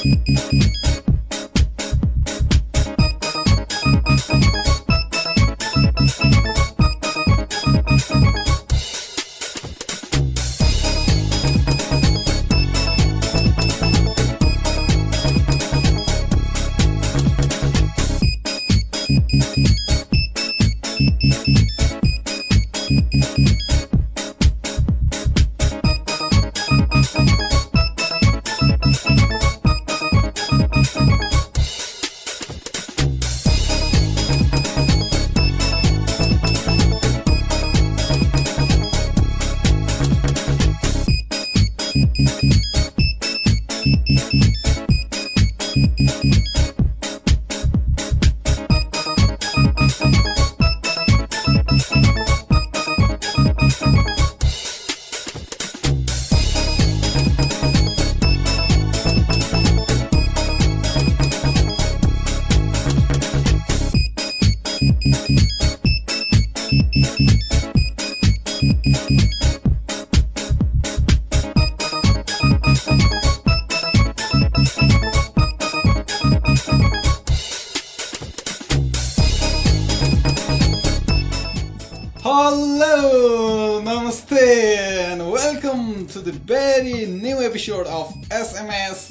Hello, namaste, and welcome to the very new episode of SMS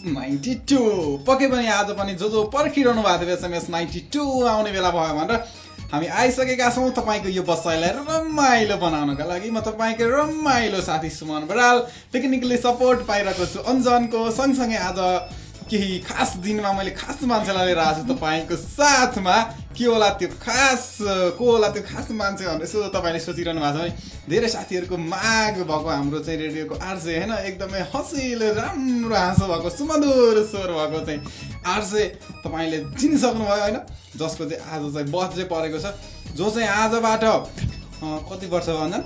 92. पक्कै पनि आज पनि जो पर्खिरहनु भएको थियो SMS 92 आउने बेला भयो भनेर हामी आइसकेका छौँ तपाईँको यो बसाइलाई रमाइलो बनाउनका लागि। म तपाईँको रमाइलो साथी सुमन बराल टेक्निकली सपोर्ट पाइरहेको छु अञ्जनको। सँगसँगै आज केही खास दिनमा मैले खास मान्छेलाई लिएर आएको छु तपाईँको साथमा। के होला त्यो खास, को होला त्यो खास मान्छे भनेर यसो तपाईँले सोचिरहनु भएको छ भने धेरै साथीहरूको माग भएको हाम्रो चाहिँ रेडियोको आरजे होइन, एकदमै हँसिलो राम्रो हाँसो भएको सुमधुर स्वर भएको चाहिँ आरजे तपाईँले चिनिसक्नुभयो होइन, जसको चाहिँ आज चाहिँ बर्थडे परेको छ, जो चाहिँ आजबाट कति वर्ष भन्दा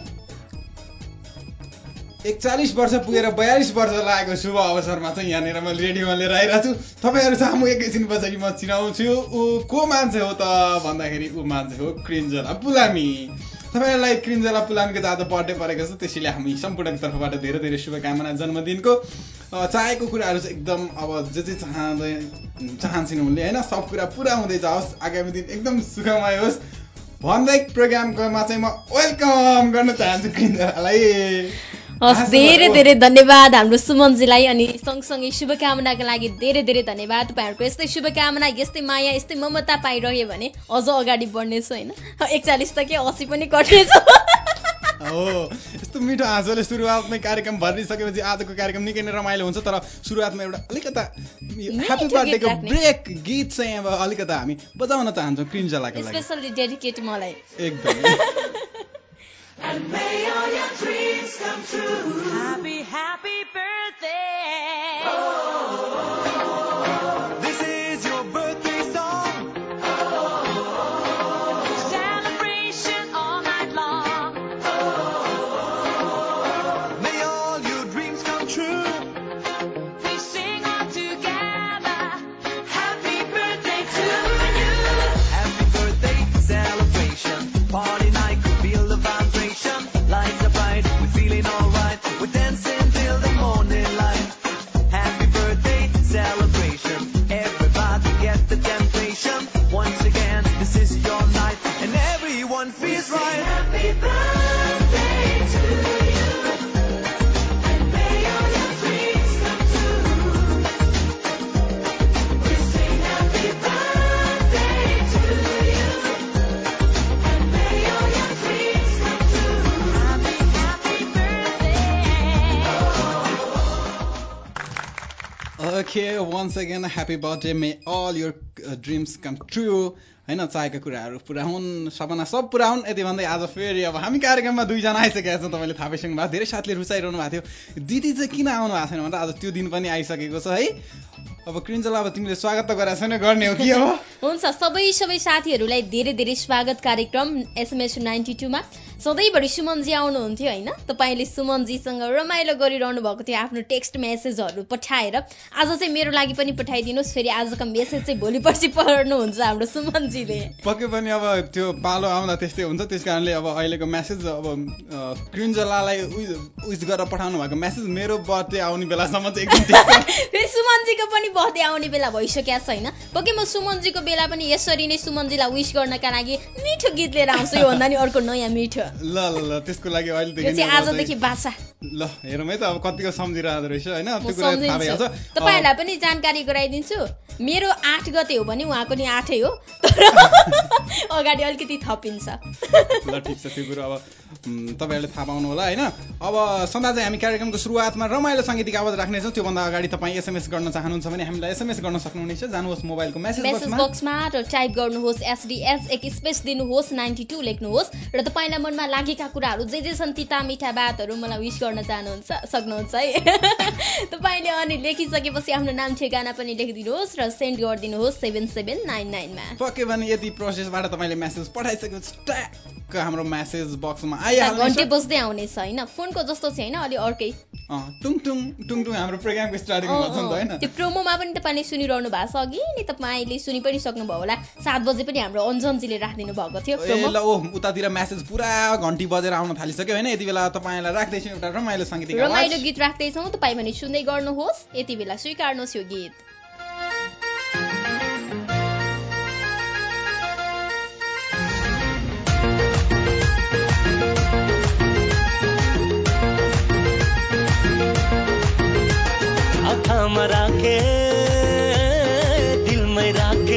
41 वर्ष पुगेर 42 वर्ष लागेको शुभ अवसरमा चाहिँ यहाँनिर मैले रेडियोमा लिएर आइरहेको छु। तपाईँहरू सामु एकैछिन पछाडि म चिनाउँछु ऊ को मान्छे हो त भन्दाखेरि ऊ मान्छे हो क्रिन्जला पुलामी। तपाईँहरूलाई क्रिन्जला पुलामीको त आज बर्थडे परेको छ, त्यसैले हामी सम्पूर्णको तर्फबाट धेरै धेरै शुभकामना जन्मदिनको। चाहेको कुराहरू चाहिँ एकदम अब जे चाहन्छन् उनले होइन, सब कुरा पुरा हुँदै जाओस्, आगामी दिन एकदम सुखमय होस् भन्दै प्रोग्रामकोमा चाहिँ म वेलकम गर्न चाहन्छु क्रिन्जलालाई। हस्, धेरै धेरै धन्यवाद हाम्रो सुमनजीलाई। अनि सँगसँगै शुभकामनाका लागि धेरै धेरै धन्यवाद। तपाईँहरूको यस्तै शुभकामना, यस्तै माया, यस्तै ममता पाइरह्यो भने अझ अगाडि बढ्नेछु होइन। 41 त के 80 पनि कट्नेछु। हो, यस्तो मिठो हाँसोले सुरुवातमै कार्यक्रम भरिसकेपछि आजको कार्यक्रम निकै नै रमाइलो हुन्छ। तर सुरुवातमा एउटा अलिकता ह्यापी बर्थडेको ब्रेक गीत चाहिँ अब अलिकता हामी बजाउन चाहन्छौँ क्रिन्जलाको लागि, स्पेशली डेडिकेट मलाई एकदम। And may all your dreams come true. Happy, happy birthday. This is your birthday song. Celebration all night long. May all your dreams come true. We sing all together. Happy birthday to you. Happy birthday celebration. Party night could feel the vibration. Lights are bright, we're feeling alright. We're dancing till the morning light. Happy birthday celebration. Everybody get the temptation. Once again, this is your night, and everyone feels right. Happy birthday to you, and may all your dreams come true. We sing happy birthday to you, and may all your dreams come true. Happy, happy birthday. Okay, once again, happy birthday. May all your dreams come true. होइन, चाहेका कुराहरू पुरा हुन्, सपना सब पुरा हुन्। यति भन्दै आज फेरि अब हामी कार्यक्रममा दुईजना आइसकेका छौँ। तपाईँले थाहा पाइसक्नु भएको, धेरै साथीले रुचाइरहनु भएको थियो दिदी चाहिँ किन आउनु भएको छैन भनेर। आज त्यो दिन पनि आइसकेको छ है। अब क्रिन्जला, अब तिमीले स्वागत त गरेको छैन, गर्ने हो कि अब? हुन्छ, सबै साथीहरूलाई धेरै धेरै स्वागत कार्यक्रम SMS 92 मा। सधैँभरि सुमनजी आउनुहुन्थ्यो होइन, तपाईँले सुमनजीसँग रमाइलो गरिरहनु भएको थियो आफ्नो टेक्स्ट मेसेजहरू पठाएर। आज चाहिँ मेरो लागि पनि पठाइदिनुहोस्, फेरि आजको मेसेज चाहिँ भोलि पर्सि पढ्नुहुन्छ हाम्रो सुमनजीले। पक्कै पनि अब त्यो पालो आउँदा त्यस्तै हुन्छ, त्यस कारणले अब अहिलेको मेसेज अब क्रिन्जलालाई उइस गरेर पठाउनु भएको मेसेज मेरो बर्थडे आउने बेलासम्म चाहिँ एकदम फेरि सुमनजीको पनि बर्थडे आउने बेला भइसकेको छैन पक्कै म सुमनजीको बेला पनि यसरी नै सुमनजीलाई विश गर्नका लागि मिठो गीत लिएर आउँछु यो भन्दा नि अर्को नयाँ मिठो ल ल ल त्यसको लागि अहिलेदेखि यो चाहिँ आजदेखि बाछा ल हेरौँ है त अब कतिको सम्झिरहेको रहेछ होइन म त्यो कुरा थाहा भइहाल्छ सम्झिन्छु तपाईँहरूलाई पनि जानकारी गराइदिन्छु मेरो 8 गते हो भने उहाँको नि 8 हो तर अगाडि अलिकति थपिन्छ ल ठिक छ त्यो कुरो अब तपाईँहरूले थाहा पाउनु होला होइन अब सदा चाहिँ हामी कार्यक्रमको सुरुवातमा रमाइलो साङ्गीतिक आवाज राख्नेछौँ त्योभन्दा अगाडि तपाईँ एसएमएस गर्न चाहनुहुन्छ भने हामीलाई एसएमएस गर्न सक्नुहुनेछ जानुहोस् मोबाइलको मेसेज बक्समा र टाइप गर्नुहोस् एसडीएस एक स्पेस दिनुहोस् 92 लेख्नुहोस् र तपाईँलाई मनमा लागेका कुराहरू जे छन् तिता मिठा बातहरू मलाई विश गर्न सक्नुहुन्छ है तपाईँले अनि लेखिसकेपछि आफ्नो नाम ठेगाना पनि लेखिदिनुहोस् र सेन्ड गरिदिनुहोस् 7799 मा पक्कै पनि यदि प्रोसेसबाट तपाईँले मेसेज पठाइसकेपछि ट्याक्क हाम्रो मेसेज बक्समा आइहाल्छ घन्टी बज्दै आउनेछ हैन फोनको जस्तो छ हैन अलि अर्कै टुङ टुङ टुङ टुङ हाम्रो प्रोग्रामको स्टार्टिङ भन्छ नि त हैन त्यो प्रोमोमा पनि तपाईले सुनिरहनु भएको छ अघि नि तपाईले सुनि पनि सक्नुभयो होला 7 बजे पनि हाम्रो अञ्जनजीले राख्दिनु भएको थियो प्रोमो ल उतातिर मेसेज पुरा घन्टी बजेर आउन थालिसक्यो हैन यति बेला तपाईलाई राख्दैछु एउटा रमाइलो संगीतको आवाज रमाइलो गीत राख्दैछौँ तपाई पनि सुन्दै गर्नुहोस् यति बेला स्वीकार्नुहोस् यो गीत आँखामा राखे दिलमै राखे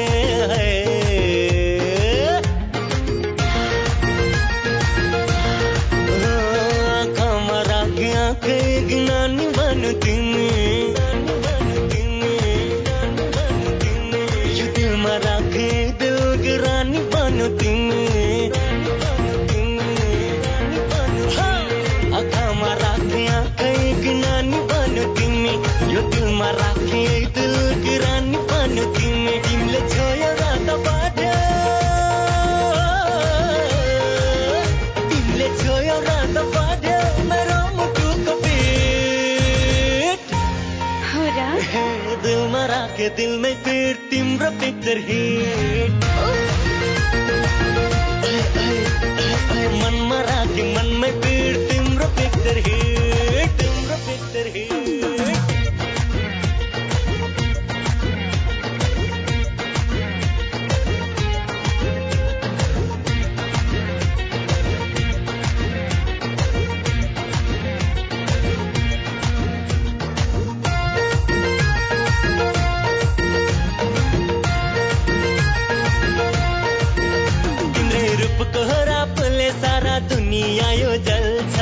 आँखामा राखे आँखै नानी बनु तिमी यो दिलमा राखे दिलको रानी बनु तिमी आँखामा राखे आँखै नानी बनु तिमी यो दिलमा राखे दिलकी रानी बनु तिमी तिमीले छोयो रातबाट तिमीले छोयो रातबाट मेरो मुटुको पेट दिलमा राखे दिलमै पेट तिम्रो पिक्चर हिट मनमा राखे मनमै पेट तिम्रो पिक्चर हिट तिम्रो पिक्चर हिट सारा दुनिया यो जल्छ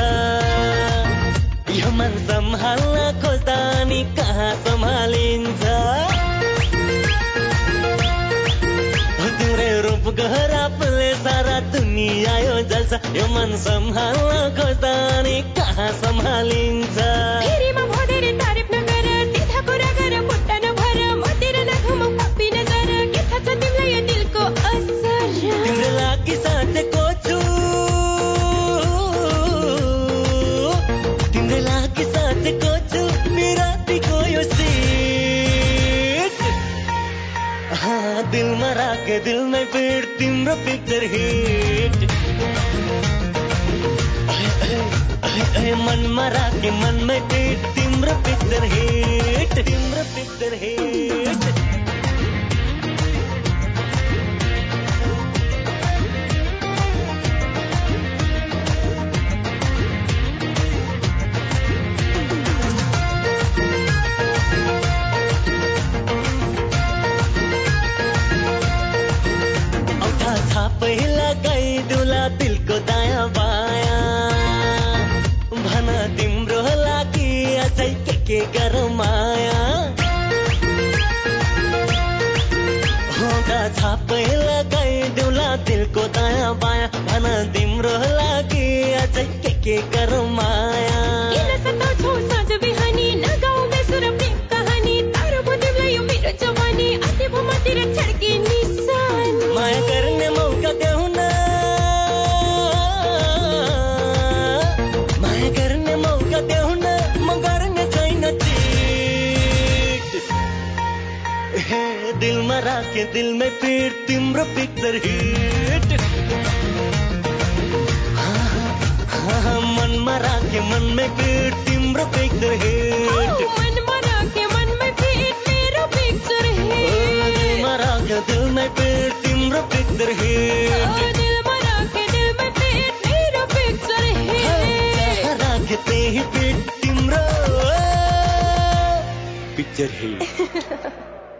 यो मन सम्हाल्न खोज्दा नि कहाँ सम्हालिन्छ तिम्रै रूप गहरापले सारा दुनिया यो जल्छ यो मन सम्हाल्न खोज्दा नि कहाँ सम्हालिन्छ फेरिमा भोदेर तारिफ नगर सिधा कुरा गर खुट्टा नभर मतिर नघुम पप्पी नगर के थाहा छ तिमीलाई यो दिलको असर तिम्रो लागि साँचेको छु तिम्रो लागि साँचेको छु बिरातीको यो सिट दिलमा राखे दिलमै पेट तिम्रो पिक्चर हिट मनमा राखे मनमै पेट तिम्रो पिक्चर हिट तिम्रो पिक्चर हिट पहिला गाइदुला दिलको दायाँ बायाँ भन तिम्रो लागि अझै के गरौँ माया होगा पहिला गाइदुला दिलको दायाँ बायाँ भन तिम्रो लागि अझै के गरौँ माया किन सताउँछौ साँझ बिहानी नगाउँ बेसुर प्रेम कहानी तारो पो तिमीलाई यो मेरो जवानी आते भो मतिर छड्के निशान माया गर्ने मौका देऊ न माया गर्ने मौका देऊ न म गर्ने छैन चिट दिलमा राखे दिलमै पेट तिम्रो पिक्चर हिट मनमा राखे मनमै पेट तिम्रो पिक्चर हिट मनमा राखे मनमै पेट तिम्रो पिक्चर हिट दिलमा राखे दिलमा पेट मेरो पिक्चर हिट राखे त्यही पेट तिम्रो पिक्चर हिट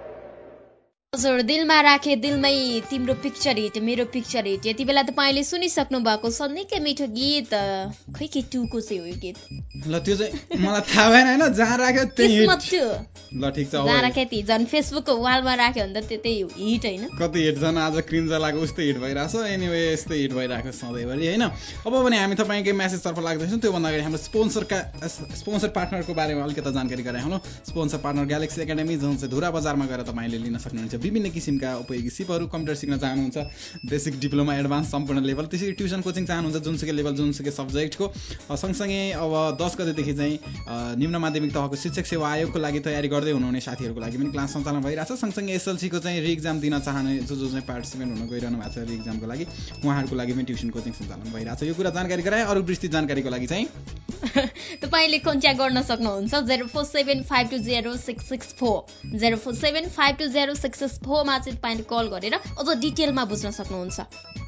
हजुर दिलमा राखे दिलमै तिम्रो पिक्चर हिट मेरो पिक्चर हिट यति बेला तपाईँले सुनिसक्नु भएको छ निकै मिठो गीत खै के टुको चाहिँ हो यो गीत ल त्यो चाहिँ मलाई थाहा भएन हैन जहाँ राख्यो त्यही किस्मत हिट टु ल ठिक छ जहाँ राखे ती झन् फेसबुकको वालमा राख्यो भने त त्यही हिट होइन कति हिट छन् आज क्रिन्ज लागेको उस्तै हिट भइरहेछ एनिवे यस्तै हिट भइरहेको सधैँभरि होइन अब भने हामी तपाईँकै म्यासेजतर्फ लाग्दैछौँ त्योभन्दा अगाडि हाम्रो स्पोन्सर पार्टनरको बारेमा अलिकति जानकारी गराइहालौँ स्पोन्सर पार्टनर ग्यालेक्सी एकाडेमी जुन चाहिँ धुरा बजारमा गएर तपाईँले लिन सक्नुहुन्छ विभिन्न किसिमका उपयोगी सिपहरू कम्प्युटर सिक्न चाहनुहुन्छ बेसिक डिप्लोमा एडभान्स सम्पूर्ण लेभल त्यसरी ट्युसन कोचिङ चाहनुहुन्छ जुनसुकै लेभल जुनसुकै सब्जेक्टको सँगसँगै अब 10 गतेदेखि चाहिँ निम्न माध्यमिक तहको शिक्षक सेवा आयोगको लागि तयारी गर्दै हुनुहुने साथीहरूको लागि पनि क्लास सञ्चालन भइरहेछ सँगसँगै एसएलसीको चाहिँ रि इक्जाम दिन चाहने जो चाहिँ पार्टिसिपेन्ट हुन गइरहनु भएको छ रि इक्जामको लागि उहाँहरूको लागि पनि ट्युसन कोचिङ सञ्चालन भइरहेछ यो कुरा जानकारी गराए अरू विस्तृत जानकारीको लागि चाहिँ तपाईँले कन्ट्याक्ट गर्न सक्नुहुन्छ 0475206664 0475206664 मा चाहिँ तपाईँले कल गरेर अझ डिटेलमा बुझ्न सक्नुहुन्छ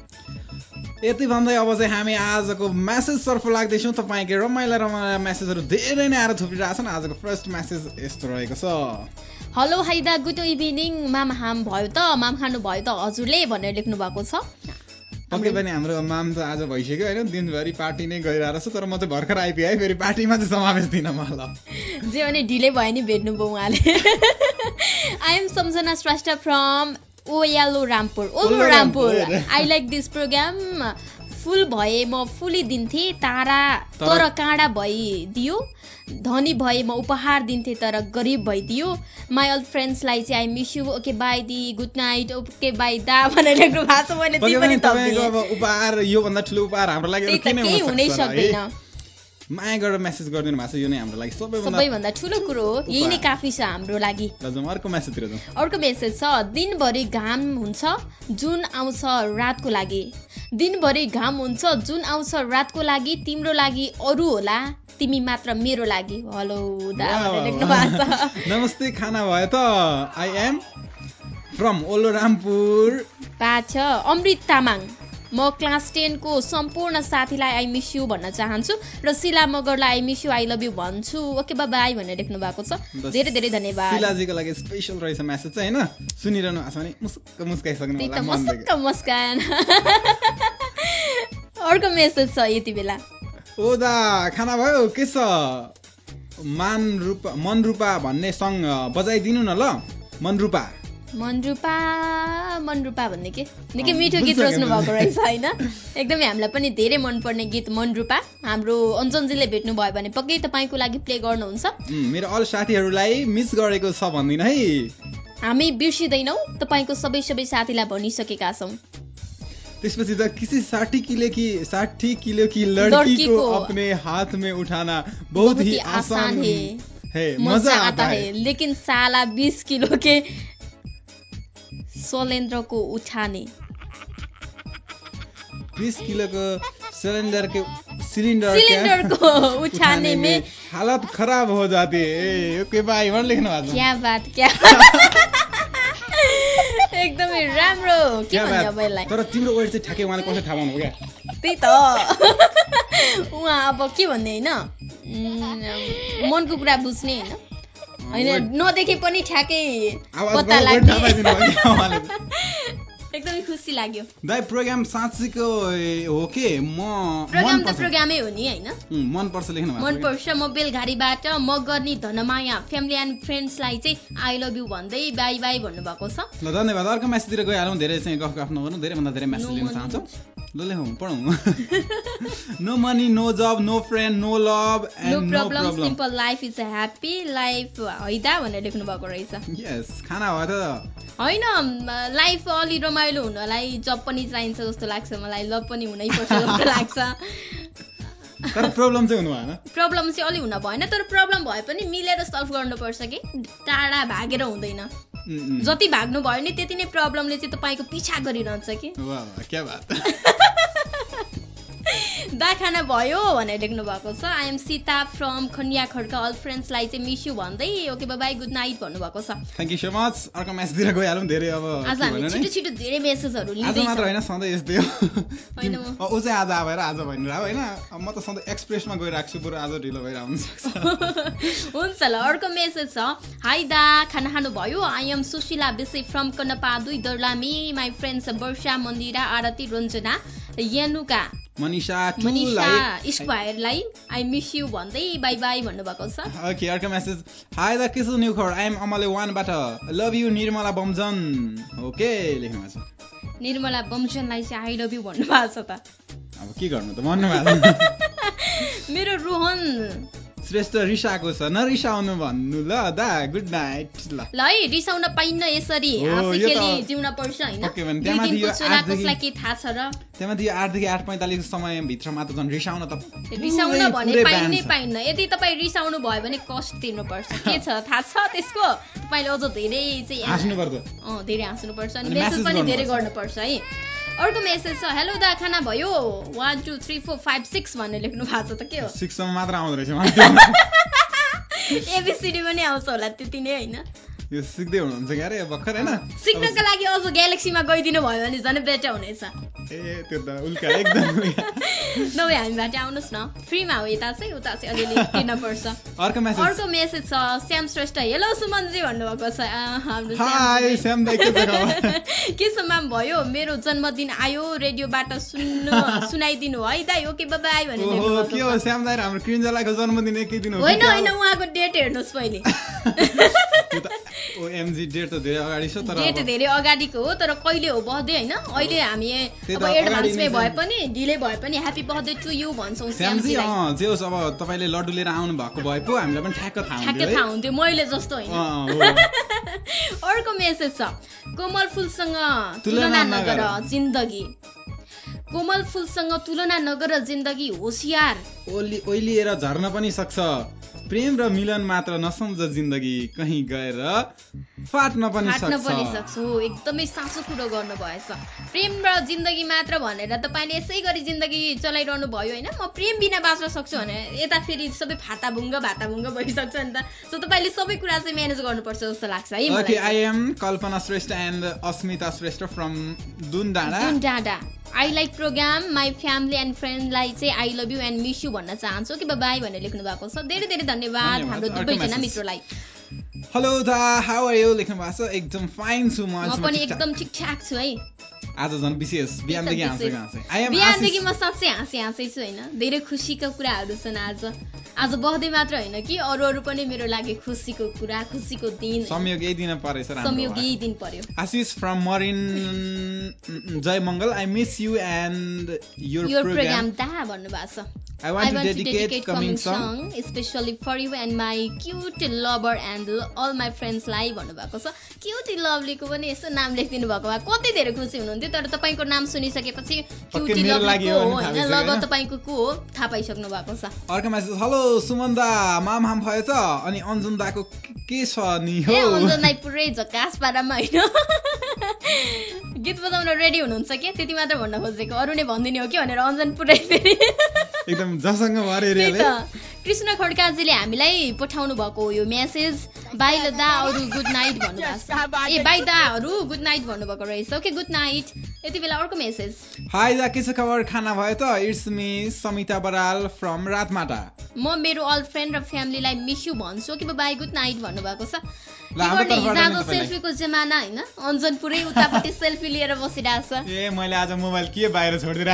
यति भन्दै अब चाहिँ हामी आजको म्यासेजतर्फ लाग्दैछौँ तपाईँकै रमाइला म्यासेजहरू धेरै नै आएर थुपिरहेछन् आजको फर्स्ट म्यासेज यस्तो रहेको छ हेलो हाइदा गुड इभिनिङ माम हाम भयो त माम खानु भयो त हजुरले भनेर लेख्नु भएको छ पक्कै पनि हाम्रो माम त आज भइसक्यो होइन दिनभरि पार्टी नै गइरहेको छ तर म चाहिँ भर्खर आइपुगेँ फेरि पार्टीमा चाहिँ समावेश दिन मलाई जे भने ढिलै भयो नि भेट्नुभयो उहाँले I am Samjhana Shrestha from ओयालो Rampur I like this program full भए म फुली दिन्थे तारा तर काँडा भइदियो धनी भए म उपहार दिन्थे तर गरिब भइदियो माई अल फ्रेन्ड्सलाई चाहिँ I miss you okay bye दी गुड नाइट ओके बाई दा भनेर लेख्नु भएको छ मैले ती पनि तपाईँको अब उपहार यो भन्दा ठुलो उपहार हाम्रो लागि केही हुनै सक्दैन माया गरेर मेसेज गरिदिनु भएको छ यो नै हाम्रो लागि सबैभन्दा ठुलो कुरो हो यही नै काफी छ हाम्रो लागि अर्को मेसेजतिर जाउँ अर्को मेसेज छ दिनभरि घाम हुन्छ जुन आउँछ रातको लागि दिनभरि घाम हुन्छ जुन आउँछ रातको लागि तिम्रो लागि अरू होला तिमी मात्र मेरो लागि हेलो दा भनेर लेख्नु भएको छ नमस्ते खाना भयो त आई एम फ्रम ओल्लो रामपुर पाछ अमृत तामाङ म क्लास 10 को सम्पूर्ण साथीलाई आई मिस यु भन्न चाहन्छु र शिला मगरलाई I miss you I love you भन्छु ओके बाई भनेर लेख्नु भएको छ धेरै धेरै धन्यवाद शिलाजीको लागि स्पेशल रहेछ मेसेज चाहिँ हैन सुनिरहनु भएको छ भने मुस्क मुस्काइसक्नु होला मुस्क मुस्कान अर्को मेसेज छ यति बेला ओ दा खाना भयो के छ मनरूपा भन्ने सङ बजाइदिनु न ल मनरूपा भन्ने के निकै मिठो गीत रोज्नु भएको रहेछ होइन एकदमै हामीलाई पनि धेरै मनपर्ने गीत मनरूपा हाम्रो अञ्जनजीले भेट्नु भयो भने पक्कै तपाईँको लागि प्ले गर्नुहुन्छ मेरो अल साथीहरूलाई मिस गरेको छ भन्दिन है हामी बिर्सिदैनौ तपाईँको सबै साथीलाई भनिसकेका छौँ त्यसपछि त किसी 60 किलो की लड़की को अपने हाथ में उठाना बहुत ही आसान है मजा आता है लेकिन साला 20 किलो के सोलेन्द्र को उठाने 20 किलो को सिलेंडर को उठाने में हालत खराब हो जाती है ओके बाई भनेर लेख्नु भएको क्या बात एकदमै राम्रो के भन्नु अब यसलाई तर तिम्रो वेट चाहिँ ठ्याक्कै उहाँले कसरी थाहा पाउनु क्या त्यही त उहाँ अब के भन्ने हैन मनको कुरा बुझ्ने हैन नदेखे पनि ठ्याक्कै पत्ता लाग्ने एकदमै खुसी लाग्यो दाइ प्रोग्राम साँच्चीको हो के प्रोग्राम त प्रोग्रामै हो नि हैन मन पर्छ लेख्नु भएको मन पर्छ म बेलघारीबाट म गर्ने धनमाया फ्यामिली एन्ड फ्रेन्ड्सलाई चाहिँ आई लभ यु भन्दै बाई बाई भन्नु भएको छ ल धन्यवाद अर्को म्यासेजतिर गइहालौँ धेरै चाहिँ गफ नगर्नु धेरै भन्दा धेरै म्यासेज लिन चाहन्छौ ल लेखौँ पढौँ no money no job no friend no love and no problem simple life is a happy life हैदा भनेर लेख्नु भएको रहेछ यस खाना भयो त हैन लाइफ अलि रमाइलो हुनलाई जब पनि चाहिन्छ जस्तो लाग्छ मलाई लभ पनि हुनै पर्छ जस्तो लाग्छ तर प्रब्लम चाहिँ हुनु भएन प्रब्लम चाहिँ अलि हुन भएन तर प्रब्लम भए पनि मिलेर सल्भ गर्नुपर्छ कि टाढा भागेर हुँदैन जति भाग्नु भयो नि त्यति नै प्रब्लमले चाहिँ तपाईको पिछा गरिरहन्छ कि वाह क्या बात दा खाना भयो भनेर लेख्नु भएको छ I am Sita from Khaniya Khadka all फ्रेन्ड्सलाई चाहिँ मिस यु भन्दै okay bye bye good night भन्नुभएको छ थ्याङ्क यू सो मच अर्को म्याचतिर गइहालौँ धेरै अब आज हामी छिटो छिटो धेरै मेसेजहरू आज लिँदैछौँ मात्र होइन सधैँ यस्तै हो होइन म ऊ चाहिँ आज आएर आज भनिरह होइन म त सधैँ एक्सप्रेसमा गइरहेको छु बरु आज ढिलो भएर हुन सक्छ हुन्छ ल अर्को मेसेज छ हाई दा खाना खानु भयो I am Sushila Besi from Kanpa 2 Darlami my friends Barsha Mandira Aarti Ranjana Yanuka Manisha स्क्वायरलाई आई मिस यु भन्दै बाई बाई भन्नुभएको छ ओके अर्को मेसेज हाई दा के छ न्यू खबर आई एम अमले 1 बाट love you Nirmala Bamjan okay लेख्नु भएको छ निर्मला बमजनलाई चाहिँ आई लभ यु भन्नुभएको छ त अब के गर्नु त भन्नुभएको मेरो रोहन श्रेष्ठ रिसाएको छ नरिसाउनु भन्नु ल दा गुड नाइट ल ल है रिसाउन पाइन्न यसरी हो, हाँसी यो त खेली जिउन पर्छ होइन पक्कै पनि। दुई त्यहाँमाथि दिनको यो चोला 8 देखि कसलाई के थाहा छ र त्यहाँमाथि यो 8 देखि 8:45 समयभित्रमा त झन् रिसाउन त रिसाउन पुरै भने ban पाइनै छ। पाइन्न यदि तपाईँ रिसाउनु भयो भने कस्ट तिर्नुपर्छ के छ थाहा छ त्यसको तपाईँले अझ धेरै चाहिँ हाँस्नुपर्छ धेरै हाँस्नुपर्छ अनि अनि मेसेज message पनि धेरै गर्नुपर्छ। गर्नुपर्छ है अर्को मेसेज छ हेलो दा खाना भयो 1 2 3 4 5 6 भनेर लेख्नु भएको छ त के हो 6 सम्म मात्र आउँदो रहेछ मलाई एबिसिडी पनि आउँछ होला त्यति नै होइन यो सिक्दै हुनुहुन्छ क्या अरे भर्खर होइन सिक्नका लागि अझ ग्यालेक्सीमा गइदिनु भयो भने झन् बेटर हुनेछ ए त्यो त उल्का एकदम नभए हामीबाट आउनुहोस् न फ्रीमा हो यता चाहिँ उता चाहिँ अलिअलि तिर्न पर्छ अर्को मेसेज अर्को मेसेज छ श्याम श्रेष्ठ हेलो सुमनजी भन्नुभएको छ हाम्रो हाय श्याम दाइ के छ खबर के छ म्याम भयो मेरो जन्मदिन आयो रेडियोबाट सुनाइदिनु है दाइ ओके बाई बाई भनेर ओहो लेख्नु के हो भएको छ। श्याम दाइ र हाम्रो कृञ्जलाको जन्मदिन एकै दिन हो कि होइन क्या? होइन उहाँको डेट हेर्नुहोस् पहिले त्यो त ओएमजी डेट त धेरै अगाडि छ तर डेट अब धेरै अगाडिको हो तर कहिले हो बर्थडे होइन अहिले हामी त्यही अब त एडभान्समै अगाडि नै भए छ। पनि ढिलै भए पनि ह्यापी बर्थडे टु यु भन्छौँ श्यामजी श्यामजीलाई जे होस् अब तपाईँले लड्डु लिएर आउनु भएको भए पो हामीलाई पनि ठ्याक्क थाहा ठ्याक्कै हुन्थ्यो थाहा हुन्थ्यो मैले जस्तो होइन हो। अर्को मेसेज छ कोमल फुलसँग तुलना तुलना नगर। नगर जिन्दगी कोमल फुलसँग तुलना नगर जिन्दगी होसियार ओइलिएर झर्न पनि सक्छ प्रेम र मिलन मात्र नसम्झ जिन्दगी कहीँ गएर फाट्न पनि फाट्न पनि सक्छ सक्छ हो एकदमै साँचो कुरो गर्नुभएछ प्रेम र जिन्दगी मात्र भनेर तपाईँले यसै गरी जिन्दगी चलाइरहनु भयो होइन म प्रेम बिना बाँच्न सक्छु भने यता फेरि सबै भाताभुङ्ग भइसक्छ नि त सो तपाईँले सबै कुरा चाहिँ म्यानेज गर्नुपर्छ जस्तो लाग्छ है ओके मलाई I am Kalpana Shrestha and Asmita Shrestha from Dundanda डाँडा I like program my family and फ्रेन्डलाई चाहिँ I love you and miss you भन्न चाहन्छु कि बाई भनेर लेख्नु भएको छ धेरै धेरै धन्यवाद हाम्रो अर्को दुवैजना message। मित्रलाई हेलो दा हाउ आर यु लेख्नु भएको छ एकदम फाइन छु म पनि एकदम ठिकठाक छु है आज झन् विशेष बिहानदेखि हाँसेको हाँसे आई एम बिहानदेखि म साँच्चै हाँसै छु होइन धेरै खुसीका कुराहरू छन् आज बर्थडे मात्र होइन कि अरू पनि मेरो लागि खुसीको कुरा खुसीको दिन संयोग यही दिन परेछ संयोग यही दिन पर्यो Ashish from Marin Jay Mangal I miss you and your your program program दा भन्नुभएको छ I want to dedicate coming song especially for you and my cute lover and all my friends लाई भन्नुभएको छ क्युट लभलीको पनि यसो नाम लेखिदिनु भएको भए कति धेरै खुसी हुनुहुन्थ्यो तर तपाईँको नाम सुनिसकेपछि क्युट मेरो लागि लभलीको हो हो भने थाहा होइन भइसक्यो लभर होइन? तपाईँको को हो थाहा पाइसक्नु भएको छ अर्को म्यासेज हेलो सुमन दा माम हाम भएछ अनि अन्जुन दाको के छ नि हो ए अञ्जनलाई पुरै झकास पारामा होइन गीत बजाउन रेडी हुनुहुन्छ के त्यति मात्र भन्न खोजेको अरू नै भनिदिने हो कि भनेर अञ्जन पुरै फेरि एकदम जसँग भरे त्यही त कृष्ण खड्काजीले हामीलाई पठाउनु भएको हो यो मेसेज बाई दा अरू गुड नाइट भन्नुभएको छ ए बाई दाहरू गुड नाइट भन्नुभएको रहेछ ओके गुड नाइट यति बेला अर्को मेसेज हाई दा के छ खबर खाना भयो त it's me Samita Baral from Ratmata म मेरो अल फ्रेन्ड र फ्यामिलीलाई मिस यु भन्छु कि बाई गुड नाइट भन्नुभएको छ ल, हाम्रो तर्फबाट हिजो नि तपाईँलाई। सेल्फीको जमाना होइन अञ्जन पुरै उतापट्टि सेल्फी लिएर बसिरहेछ ए मैले आज मोबाइल के बाहिर छोडिदिएर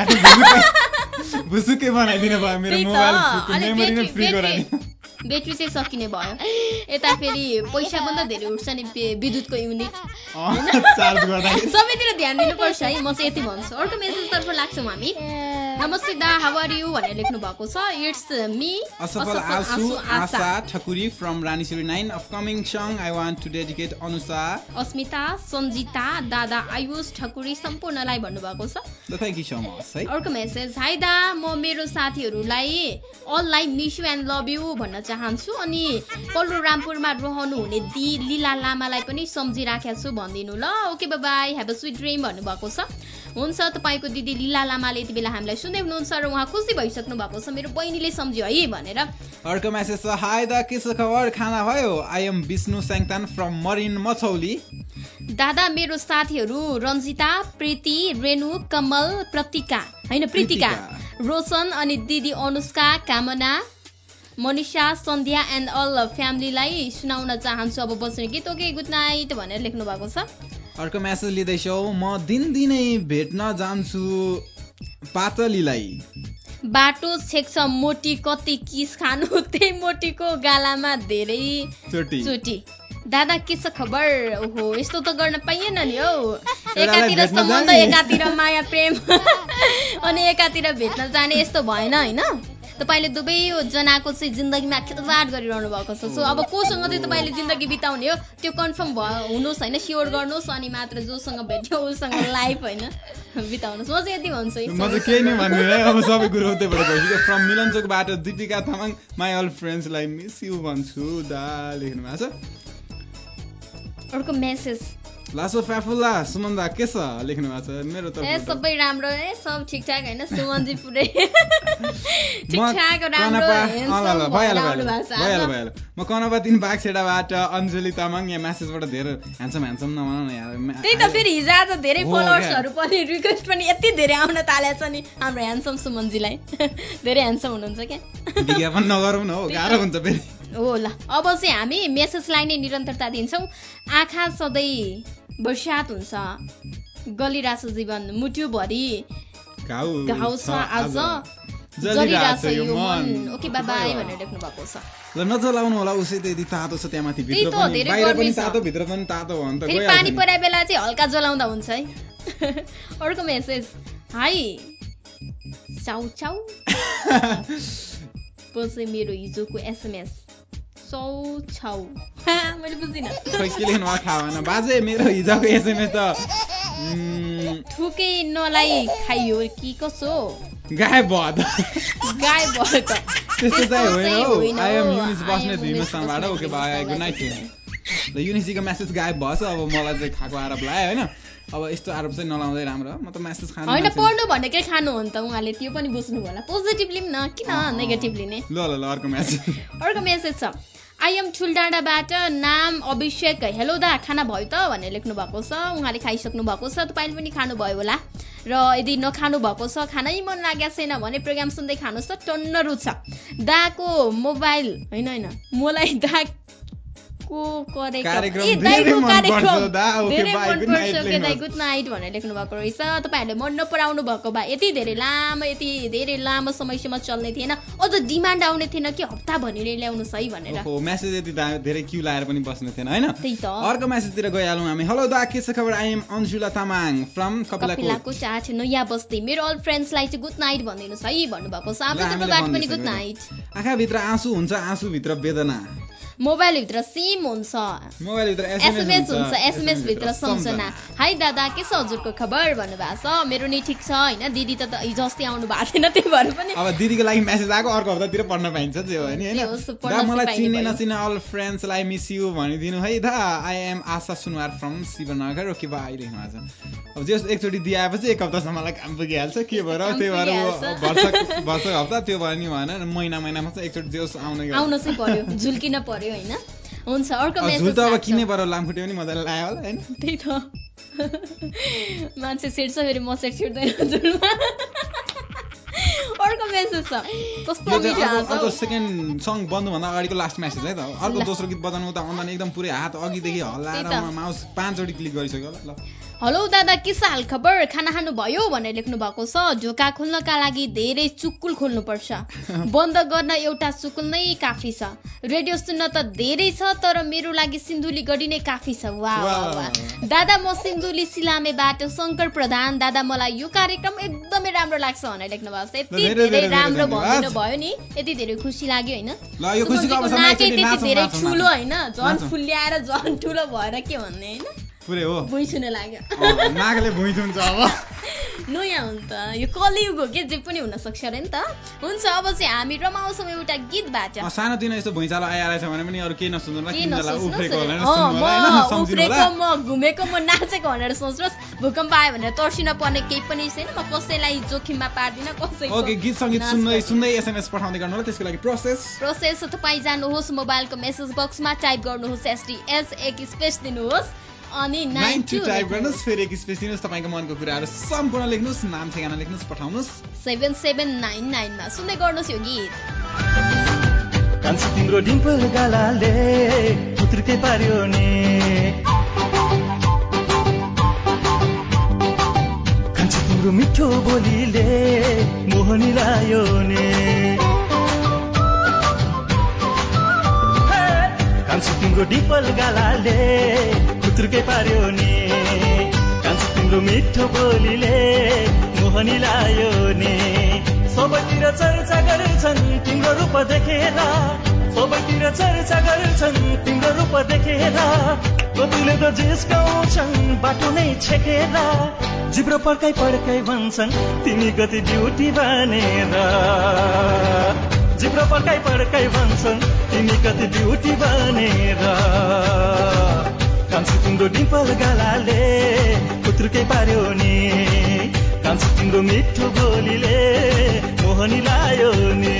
बुसुकै बनाइदिनु भयो मेरो त्यही त, मोबाइल अलिक मेमोरी नै फ्री ब्याट्री गराइदिनु ब्याट्री चाहिँ सकिने भयो यता फेरि पैसा पनि त धेरै उठ्छ नि विद्युतको युनिट चार्ज गर्दाखेरि सबैतिर ध्यान दिनुपर्छ है म चाहिँ यति भन्छु अर्को मेसेजतर्फ लाग्छौँ हामी नमस्ते दा हाउ आर यु भनेर लेख्नु भएको छ इट्स मी असफल आसु Asha Thakuri from Ranisuri 9 upcoming song I want to dedicate Anusa Asmita Sanjita दादा आयुष ठकुरी सम्पूर्णलाई भन्नुभएको छ थ्याङ्क यू सो मच है अर्को मेसेज हाई दा म मेरो साथीहरूलाई अललाई miss you and love you भन्न चाहन्छु अनि पल्लो रामपुरमा रहनु हुने दी लीला लामालाई पनि सम्झिराखेको छु भनिदिनु ल okay bye have a sweet dream भन्नुभएको छ हुन्छ तपाईँको दिदी लीला लामाले यति बेला हामीलाई सुन्दै हुनुहुन्छ र उहाँ खुसी भइसक्नु भएको छ मेरो बहिनीले सम्झ्यो है भनेर। अर्को मेसेज छ हाई दा के छ खबर खाना भयो I am Bishnu Syangtan from Marin Machhauli. दादा मेरो साथीहरू रन्जिता प्रीति रेणु कमल प्रीतिका रोशन अनि दिदी अनुष्का कामना मनिषा सन्ध्या एन्ड अल फ्यामिलीलाई सुनाउन चाहन्छु अब बस्ने गीत। ओके गुड नाइट भनेर लेख्नु भएको छ। अर्को मेसेज लिँदैछौ म दिनदिनै भेट्न जान्छु पातलीलाई। बाटो छेक्छ मोटी कति किस खानु त्यही मोटीको गालामा धेरै चोटी। दादा के छ खबर? ओहो यस्तो त गर्न पाइएन नि हौ। एकातिर सम्बन्ध एकातिर माया प्रेम अनि एकातिर भेट्न जाने यस्तो भएन होइन। तपाईँले दुवै जनाको चाहिँ जिन्दगीमा खेलवाड गरिरहनु भएको छ। सो अब कोसँग चाहिँ तपाईँले जिन्दगी बिताउने हो त्यो कन्फर्म हुनुहोस् होइन, स्योर गर्नुहोस् अनि मात्र जोसँग भेट्यो उसँग लाइफ होइन बिताउनुहोस्। म चाहिँ यति भन्छु। म चाहिँ केही नै भन्नु है, अब सबै कुरो उतैबाट भइसक्यो। फ्रम मिलनचोकबाट दीपिका तामाङ माई अल फ्रेन्ड्सलाई मिस यु भन्छु दा लेख्नु भएको छ। अर्को मेसेज लासो फ्याफुल्ला सुमन दा के छ लेख्नु भएको छ मेरो त सबै राम्रो सब ठिकठाक होइन सुमनजी पुरै ठिकठाक राम्रो भइहाल्यो। म कनपा 3 बागसेडाबाट अञ्जली तामाङ यहाँ मेसेजबाट धेरै ह्यान्डसम नभनौँ न यार। त्यही त फेरि हिजो आज धेरै फलोवर्सहरू पनि रिक्वेस्ट पनि यति धेरै आउन थालेछ नि हाम्रो ह्यान्डसम सुमनजीलाई धेरै ह्यान्डसम हुनुहुन्छ क्या। विज्ञापन नगरौँ न हौ गाह्रो हुन्छ फेरि। हो ल अब चाहिँ हामी मेसेजलाई नै निरन्तरता दिन्छौँ। आँखा सधैँ बर्सात हुन्छ गलिरहेछ जीवन मुटुभरि घाउ छ आज जलिरहेछ यो मन। ओके बाई बाई भनेर लेख्नु भएको छ। ल नचलाउनु होला उसै त्यति तातो छ त्यहाँ माथि भित्र पनि बाहिर पनि तातो भित्र पनि तातो हो नि त फेरि पानी परे बेला चाहिँ हल्का जलाउँदा हुन्छ है। अर्को मेसेज हाई चाउ चाउ पछि मेरो हिजोको एसएमएस छौ मैले बुझिनँ खै के लेख्नु भएको थाहा भएन बाजे मेरो हिजोको एसएमएस त ठुकै नलाई खाइयो कि कसो गायब भयो त त्यस्तो चाहिँ होइन हौ। आई एम युनिस बस्ने धिमसँगबाट ओके बाई गुड नाइट। ल युनिसीको मेसेज गायब भएछ अब मलाई चाहिँ खाएको आरोप लाग्यो होइन। अब यस्तो आरोप चाहिँ नलाउँदै राम्रो म त मेसेज खानु होइन पढ्नु भनेकै खानु हो नि त उहाँले त्यो पनि बुझ्नु होला पोजिटिभली पनि न किन नेगेटिभली नै। ल अर्को मेसेज छ आई एम ठुलडाँडाबाट नाम अभिषेक हेलो दा खाना भयो त भनेर लेख्नु भएको छ। उहाँले खाइसक्नु भएको छ तपाईँले पनि खानुभयो होला र यदि नखानु भएको छ खानै मन लागेको छैन भने प्रोग्राम सुन्दै खानुहोस् त टन्न रुच दाको मोबाइल होइन मलाई दा गुड नाइट भनेर लेख्नु भएको रहेछ। तपाईँहरूले मन नपराउनु भएको भए यति धेरै लामो समयसम्म चल्ने थिएन अझ डिमान्ड आउने थिएन कि हप्ता भनिले ल्याउनुहोस् है भनेर। मेसेज यति धेरै क्यु लाएर पनि बस्ने थिएन होइन। त्यही त अर्को मेसेजतिर गइहालौँ हामी। हेलो दा के छ खबर? I am Anjula Tamang from कपिलाको चाट नयाँ बस्ती मेरो अल फ्रेन्ड्सलाई चाहिँ गुड नाइट भनिदिनुहोस् है भन्नुभएको छ। आफ्नो तर्फबाट पनि गुड नाइट। आँखाभित्र आँसु हुन्छ आँसुभित्र वेदना मोबाइलभित्र सिम हुन्छ मोबाइलभित्र एसएमएस हुन्छ एसएमएस भित्र सम्झना। हाई दादा के छ हजुरको खबर भन्नुभएको छ। मेरो नि ठिक छ होइन दिदी त हिजो अस्ति आउनु भएको थिएन त्यही भएर पनि अब दिदीको लागि मेसेज आएको अर्को हप्तातिर पढ्न पाइन्छ त्यो होइन दा मलाई चिन्ने नचिन्ने अल फ्रेन्ड्सलाई मिस यु भनिदिनु है दा। I am Asha Sunuwar from Shivnagar okay bye लेख्नु भएको छ। अब जस एकचोटि दिएपछि एक हप्तासम्मलाई काम पुगिहाल्छ के भएर त्यही भएर वर्ष हप्ता त्यो भयो नि भएन महिनामा चाहिँ एकचोटि जोस आउन चाहिँ पर्यो झुल्किन पर्यो होइन। हुन्छ अर्को मेसेज त अब किन्ने पर्यो लामखुट्टे पनि मजाले लाग्यो होला हैन। त्यही त मान्छे छिर्छ फेरि म चाहिँ छिर्दैन झुलमा। अर्को मेसेज छ कस्तो मिठो आछ अर्को सेकेन्ड सङ बन्द भन्दा अगाडिको लास्ट मेसेज है त। अर्को दोस्रो गीत बजाउनु त अन्त एकदम पुरै हात अघिदेखि हल्लाएर माउस 5 चोटि क्लिक गरिसक्यो ल। हेलो दादा के छ हाल खबर खाना खानु भयो भनेर लेख्नु भएको छ। ढोका खोल्नका लागि धेरै चुक्कुल खोल्नु पर्छ बन्द गर्न एउटा चुक्कुल नै काफी छ। रेडियो सुन्न त धेरै छ तर मेरो लागि सिन्धुली गढी नै काफी छ। वाह दादा म सिन्धुली सिलामेबाट शङ्कर प्रधान दादा मलाई यो कार्यक्रम एकदमै राम्रो लाग्छ भनेर लेख्नु भएको छ। यति धेरै राम्रो भनिदिनु भयो नि यति धेरै खुसी लाग्यो होइन। ल यो खुसीको अवसरमा एकचोटि नाचौँ धेरै ठुलो होइन झन् फुल्याएर झन् ठुलो भएर के भन्ने होइन। पुरै हो भुइँ छुन लाग्यो नागले भुइँ छुन्छ अब नयाँ हो नि त यो कलियुग हो के जे पनि हुन सक्छ अरे नि त हुन्छ अब चाहिँ हामी रमाउँछौँ एउटा गीतबाट सानोतिनो यस्तो भुइँचालो आइहालेछ भने पनि अरू केही नसुन्नुला के किनला उफ्रेको होला नि नसोच्नुहोस् सुन्नु होला उफ्रेको म घुमेको म नाचेको भनेर सोच्नुहोस् भूकम्प आयो भनेर तर्सिन पर्ने केही पनि छैन म कसैलाई जोखिममा पार्दिनँ कसैको ओके गीत सङ्गीत सुन्दै एसएमएस पठाउँदै गर्नु होला त्यसको लागि प्रोसेस तपाईँ जानुहोस् मोबाइलको मेसेज बक्समा टाइप गर्नुहोस् STS एक स्पेस दिनुहोस् अनि 92 टाइप गर्नुहोस् फेरि एक स्पेस दिनुहोस् तपाईँको मनको कुराहरू सम्पूर्ण लेख्नुहोस् नाम ठेगाना लेख्नुहोस् पठाउनुहोस् 7799 मा सुन्दै गर्नुहोस् यो गीत कान्छी तिम्रो डिम्पल गालाले पुत्रुकै पार्यो नि कान्छी तिम्रो मिठो बोलीले मोहनी लायो नि कान्छी तिम्रो डिम्पल गालाले पुत्रुकै पार्यो नि कान्छी तिम्रो मिठो बोलीले मोहनी लायो नि सबैतिर चर्चा गर्छन् तिम्रो रूप देखेर सबैतिर चर्चा गर्छन् तिम्रो रूप देखेर कतिले त जिस्काउँछन् बाटो नै छेकेर जिब्रो पड्काइ भन्छन् तिमी कति ब्युटी बनेर जिब्रो पड्काइ भन्छन् तिमी कति ब्युटी बनेर कान्छी तिम्रो डिम्पल गालाले पुत्रुकै पार्यो नि कान्छी तिम्रो मिठो बोलीले मोहनी लायो नि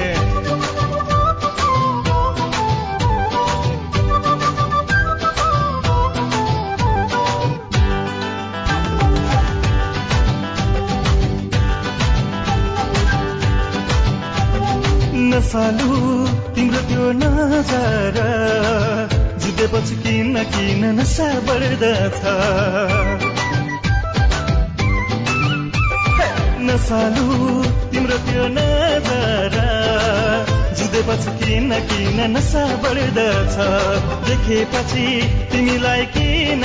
नफालु तिम्रो त्यो नजर जुधेपछि किन नसा बढ्दछ नफालु तिम्रो त्यो नजर जुधेपछि किन नसा बढ्दछ देखेपछि तिमीलाई किन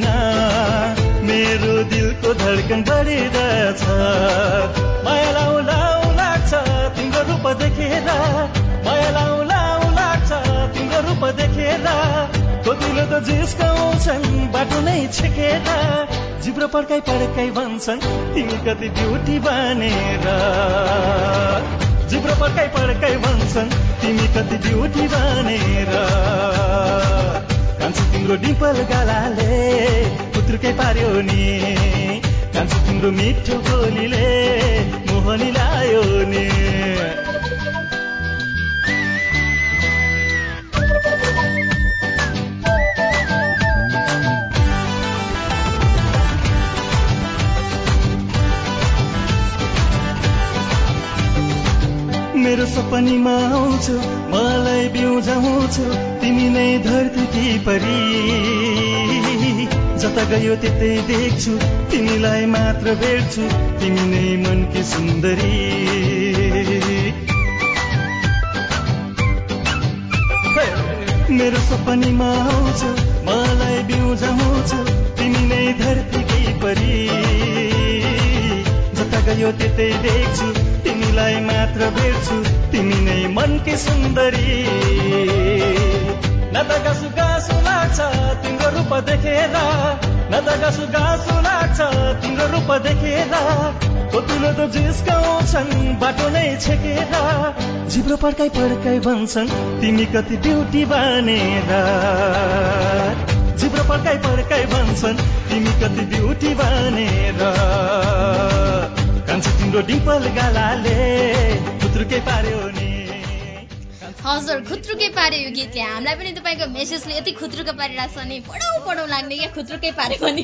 मेरो दिलको धड्कन बढ्दछ माया लाउ लाग्छ तिम्रो रूप देखेर माया लाउ लाग्छ तिम्रो रूप देखेर कतिले त जिस्काउँछन् बाटो नै छेकेर जिब्रो पड्काइ भन्छन् तिमी कति ब्युटी बनेर जिब्रो पड्काइ भन्छन् तिमी कति ब्युटी बनेर कान्छी तिम्रो डिम्पल गालाले पुत्रुकै पार्यो नि कान्छी तिम्रो मिठो बोलीले मोहनी लायो नि मेरो सपनीमा आउँछौ मलाई बिउजाउँछौ तिमी नै धरती परी जता गयो त्यतै देख्छु तिमीलाई मात्र भेट्छु तिमी नै मनकी सुन्दरी मेरो सपनीमा आउँछौ मलाई बिउजाउँछौ तिमी नै धरती परी जता गयो त्यतै देख्छु तिमीलाई मात्र भेट्छु तिमी नै मनकी सुन्दरी न त गासु लाग्छ तिम्रो रूप देखेर न त गासु लाग्छ तिम्रो रूप देखेर कतिले त जिस्काउँछन् बाटो नै छेकेर जिब्रो पड्काइ भन्छन् तिमी कति ब्युटी बनेर जिब्रो पड्काइ भन्छन् तिमी कति ब्युटी बनेर कान्छी तिम्रो डिम्पल गालाले खुत्रुकै पार्यो नि हजुर खुत्रुकै पार्यो यो गीतले हामीलाई पनि तपाईँको मेसेजले यति खुत्रुकै पारिरहेछ नि पढौँ लाग्ने क्या खुत्रुकै पार्यो भने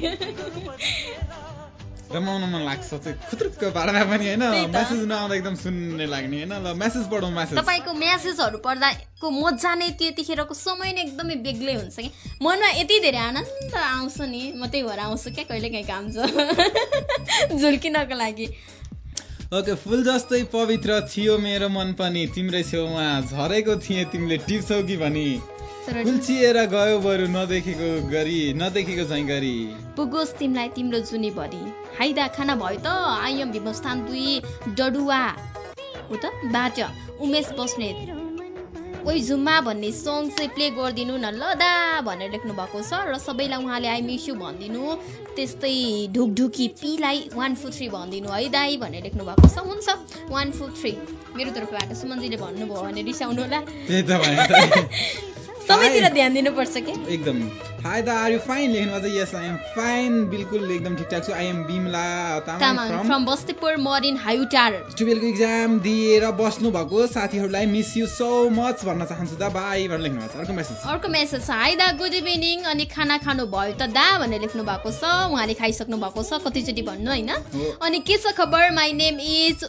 रमाउन मन लाग्छ चाहिँ खुत्रुक्क पार्दा पनि हैन मेसेज नआउँदा एकदम सुन्ने लाग्ने हैन ल मेसेज पढौँ मेसेज तपाईको मेसेजहरु पढ्दाको मजा नै त्यतिखेरको समय नै एकदमै बेग्लै हुन्छ के मनमा यति धेरै आनन्द आउँछ नि म त्यही भएर आउँछु के कहिले काहीँ काम छ झुल्किनको लागि ओके फुल जस्तै पवित्र थियो मेरो मन पनि तिम्रै छेउमा झरेको थिए तिमीले टिप्छौ कि भनी कुल्चिएर गयो बरु नदेखेको झैं गरी पुगोस् तिमीलाई तिम्रो जुनी भरि हाइदा खाना भयो त आइएम भीमस्थान 2 डडुवा हो त बाट उमेश बस्नेत ओइ जुम्मा भन्ने सङ चाहिँ प्ले गरिदिनु न ल दा भनेर लेख्नु भएको छ र सबैलाई उहाँले आई मिस यु भनिदिनु त्यस्तै ढुकढुकी पीलाई 143 भनिदिनु है दाई भनेर लेख्नु भएको छ हुन्छ 143 मेरो तर्फबाट सुमनजीले भन्नुभयो भने रिसाउनु होला त्यही त भने सबैतिर ध्यान दिनुपर्छ के एकदम हाई द आर यु फाइन लेख्नु भएको छ यस आई एम फाइन बिल्कुल एकदम ठिकठाक छु I am Bimala Tamang from Bastipur Marin Hayutar 12 को एक्जाम दिएर बस्नु भएको साथीहरूलाई मिस यु सो मच भन्न चाहन्छु दा बाई भनेर लेख्नु भएको छ अर्को मेसेज छ हाई दा गुड इभिनिङ अनि खाना खानु भयो त दा भनेर लेख्नु भएको छ उहाँले खाइसक्नु भएको छ कतिचोटि भन्नु हैन अनि के छ खबर माई नेम इज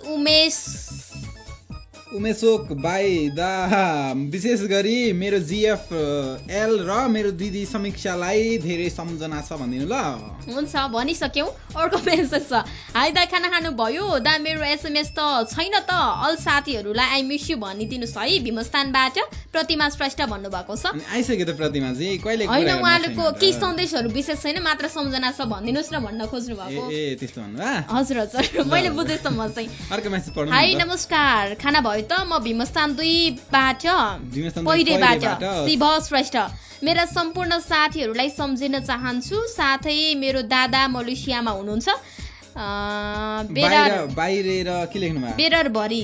उमेशोक बाई दा विशेष गरी मेरो जिएफएल र मेरो दिदी समीक्षालाई धेरै सम्झना छ भनिदिनु ल हुन्छ भनिसक्यौँ अर्को मेसेज छ हाई दा खाना खानु भयो दा मेरो एसएमएस त छैन त अल साथीहरूलाई आई मिस यु भनिदिनुस् है भीमस्थानबाट प्रतिमा श्रेष्ठ भन्नुभएको छ आइसक्यो त प्रतिमाजी कहिले होइन उहाँको केही सन्देशहरू विशेष छैन मात्र सम्झना छ भनिदिनुस् न भन्न खोज्नु भएको ए त्यस्तो भन्नु हजुर हजुर मैले बुझेसम्म चाहिँ अर्को मेसेज पढ्नु हाई नमस्कार खाना भयो त म भीमस्थान 2 बाट पहिरेबाट शिव श्रेष्ठ मेरा सम्पूर्ण साथीहरूलाई सम्झिन चाहन्छु साथै मेरो दादा मलेसियामा हुनुहुन्छ बाहिर के लेख्नु भयो बेरर भरि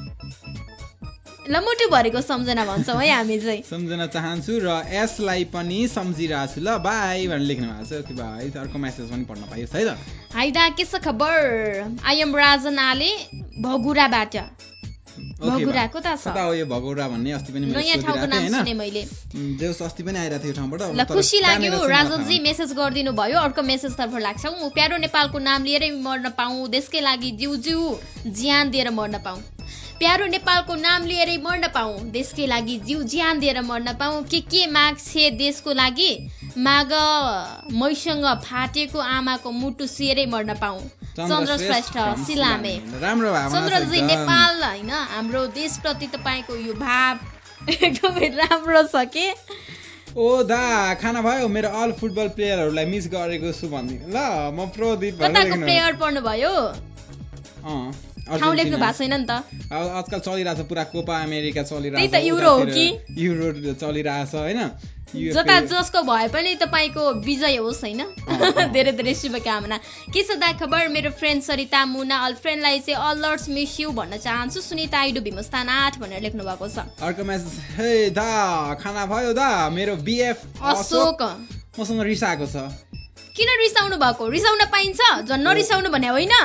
लमुटु भरिको सम्झना भन्छौँ है हामी चाहिँ सम्झना चाहन्छु र यसलाई पनि सम्झिरहेको छु ल बाई भनेर लेख्नु भएको छ कि भाइ अर्को मेसेज पनि पढ्न पाइयो है त हाई दा के छ खबर आई एम राजन आले भगुराबाट भगुरा कता छ कता हो यो भगुरा भन्ने अस्ति पनि मैले नयाँ ठाउँको नाम सुने मैले देउस अस्ति पनि आइरा थियो ठाउँबाट ल खुसी लाग्यो राजनजी मेसेज गरिदिनु भयो अर्को मेसेज तर्फ लाग्छौँ प्यारो नेपालको नाम लिएरै मर्न पाऊँ देशकै लागि जिउ जिउ ज्यान दिएर मर्न पाऊँ प्यारो नेपालको नाम लिएरै मर्न पाऊँ देशकै लागि जिउ ज्यान दिएर मर्न पाऊँ के माग्छे देशको लागि माग मैसँग फाटेको आमाको मुटु सिएरै मर्न पाऊँ चन्द्र श्रेष्ठ सिलामे राम्रो चन्द्रजी नेपाल हैन हाम्रो देशप्रति तपाईँको यो भाव एकदमै राम्रो छ के ओ दा खाना भयो मेरो अल फुटबल प्लेयरहरूलाई मिस गरेको छु भन्दिनु ल म प्रदीप कताको प्लेयर पढ्नु भयो ठाउँ लेख्नु भएको छैन नि त आजकल चलिरहेछ पुरा कोपा अमेरिका चलिरहेछ त्यही त युरो हो कि युरो चलिरहेछ हैन जता जसको भए पनि तपाईँको विजय होस् हैन धेरै धेरै शुभकामना के छ दा खबर मेरो फ्रेन्ड सरिता मुना अल फ्रेन्डलाई चाहिँ अलर्ट्स मिस यु भन्न चाहन्छु सुनिता आइडु भीमस्थान 8 भनेर लेख्नु भएको छ अर्को मेसेज हे दा खाना भयो दा मेरो बीएफ अशोक मसँग रिसाएको छ किन रिसाउनु भएको रिसाउन पाइन्छ झन् नरिसाउनु भने होइन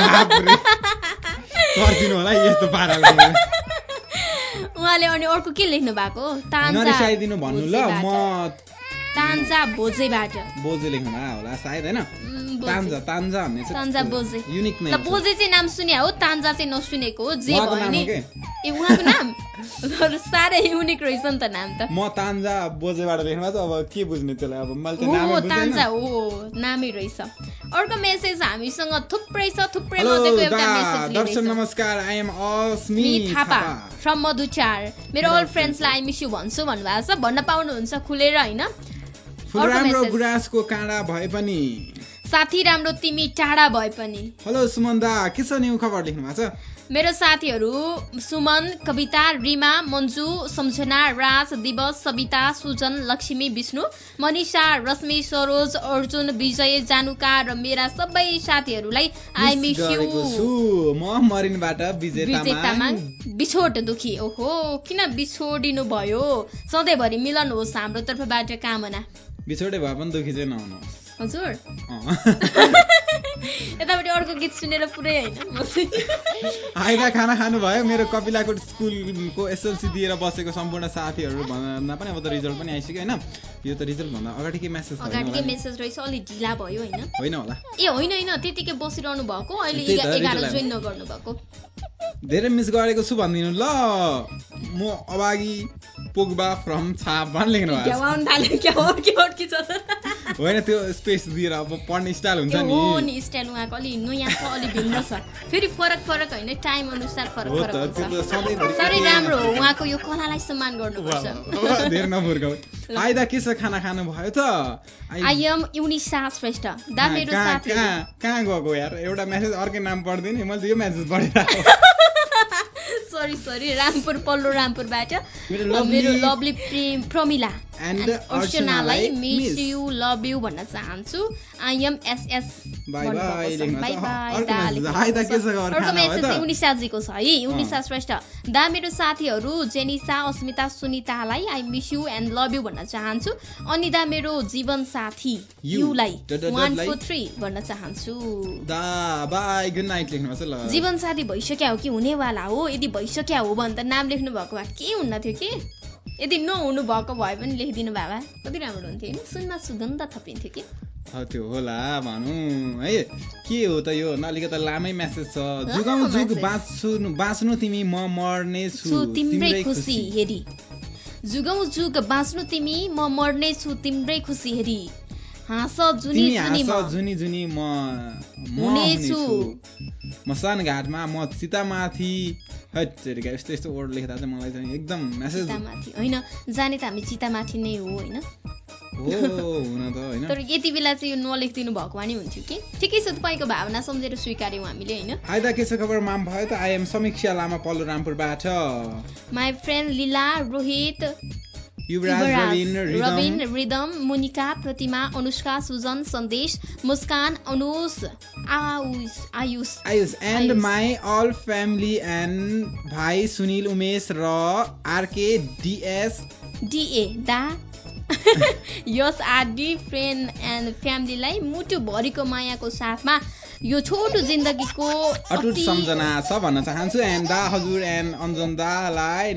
गर्दिनु होला यस्तो पाराले उहाँले अनि अर्को के लेख्नु भएको नरिसाइदिनु भन्नु ल म तान्जा बोजेबाट बोजे लेख्नु भएको होला सायद हैन तान्जा भन्ने चाहिँ तान्जा बोजे युनिक नेम ल बोजे चाहिँ नाम सुने हो तान्जा चाहिँ नसुनेको हो जे भयो नि ए उहाँको नाम साह्रै युनिक रहेछ नि त नाम त म तान्जा बोजेबाट लेख्नु भएको अब के बुझ्ने त्यसलाई अब मैले त नामै बुझ्दैन तान्जा हो नामै रहेछ अर्को मेसेज हामीसँग थुप्रै छ थुप्रै मध्येको एउटा मेसेज लिएको दर्शन नमस्कार I am Asmi Thapa from Madhuchar मेरो अल फ्रेन्ड्सलाई आई मिस यु भन्छु भन्नुभएको छ भन्न पाउनुहुन्छ खुलेर हैन राम्रो गुराँसको काँडा भए पनि साथी राम्रो तिमी टाढा भए पनि हेलो सुमन दा के छ न्यू खबर लेख्नु भएको छ मेरो साथीहरू सुमन कविता रिमा मन्जु सम्झना राज दिवस सविता सुजन लक्ष्मी विष्णु मनिषा रश्मि सरोज अर्जुन विजय जानुका र मेरा सबै साथीहरूलाई आई मिस यु म मरिनबाट विजय तामाङ बिछोड दुखी ओहो किन बिछोडिनु भयो सधैँभरि मिलन होस् हाम्रो तर्फबाट कामना बिछोडे भए पनि दुखी चाहिँ नहुनुहोस् हजुर यतापट्टि अर्को गीत सुनेर पुरै होइन आइदा खाना खानु भयो मेरो कपिलाकोट स्कुलको एसएलसी दिएर बसेको सम्पूर्ण साथीहरू भन्दा पनि अब त रिजल्ट पनि आइसक्यो हैन यो त रिजल्ट भन्दा अगाडिकै मेसेज अगाडिकै मेसेज रहेछ अलि ढिला भयो हैन होइन होला ए होइन त्यतिकै बसिरहनु भएको अहिले 11 जोइन नगर्नु भएको धेरै मिस गरेको छु भन्दिनु ल म अभागी पोगबा फ्रम छाप भन लेख्नु भएको होइन त्यो स्पेस दिएर अब पढ्ने स्टाइल हुन्छ नि हो नि स्टाइल उहाँको अलि नयाँ छ अलि भिन्न छ फेरि फरक होइन टाइम अनुसार फरक हुन्छ साह्रै राम्रो हो उहाँको यो कलालाई सम्मान गर्नुपर्छ धेरै नफुर्काउ आइदा के छ खाना खानु भयो त आई एम युनिसा श्रेष्ठ दा मेरो साथी कहाँ गएको यार एउटा मेसेज अर्कै नाम पढ्दिन मैले यो मेसेज पढिरहेको सरी रामपुर पल्लो रामपुरबाट मेरो मेरो लभली प्रमिला And अर्चनालाई miss miss. You love you भन्न चाहन्छु IMSS Bye bye लेख्नु बाई छ। बाई अर्को दा message, लेख्नु हाई दा, भएको के छ छ। खबर, अर्को खाना भयो मेसेज त? चाहिँ उनिसाजीको छ है उनिसा श्रेष्ठ दा मेरो साथीहरू जेनिसा अस्मिता सुनितालाई I miss you and love you भन्न चाहन्छु अनि दा मेरो जीवन साथी You. युलाई डट 143 भन्न चाहन्छु दा बाई गुड नाइट लेख्नु भएको छ ल जीवन साथी भइसक्या हो कि हुनेवाला हो यदि भइसक्या हो भने त नाम लेख्नु भएको भए के हुन्न थियो कि यदि नहुनु भएको भए पनि लेखिदिनु भए कति राम्रो हुन्थ्यो होइन सुनमा सुगन्ध थपिन्थ्यो कि त्यो होला भनौँ है के हो त यो अलिकति लामै मेसेज छ जुगाउँ लामो जुग message। बाँच्नु तिमी म मर्ने छु तिम्रै खुसी हेरी जुगौँ जुग बाँच्नु तिमी म मर्ने छु तिम्रै खुसी हेरी हाँस जुनी तिमी जुनी हाँस म जुनी जुनी म हुनेछु। मसान घाटमा म चितामाथि हटेरिका यस्तो यस्तो वर्ड लेख्दा चाहिँ मलाई चाहिँ एकदम मेसेज चितामाथि होइन जाने त हामी चितामाथि नै हो होइन हो हुन त होइन तर यति बेला चाहिँ यो नलेखिदिनु भएको भए नि हुन्थ्यो कि ठिकै छ तपाईँको भावना सम्झेर स्वीकार्यौँ हामीले होइन आइदा के छ खबर माम भयो त आइएम समीक्षा लामा पल्लो रामपुरबाट my friend Lila Rohit Yuvraj Rabin Ridam Munika Pratima Anushka Sujan Sandesh Muskan Anush Ayush Ayush and my all family and भाइ सुनिल उमेश र आरके डिएस डिए दा यस आदि फ्रेन्ड एन्ड फ्यामिलीलाई मुटुभरिको मायाको साथमा यो छोटो जिन्दगीको अटुट सम्झना छ भन्न चाहन्छु एन्ड दा हजुर एन्ड अञ्जन दालाई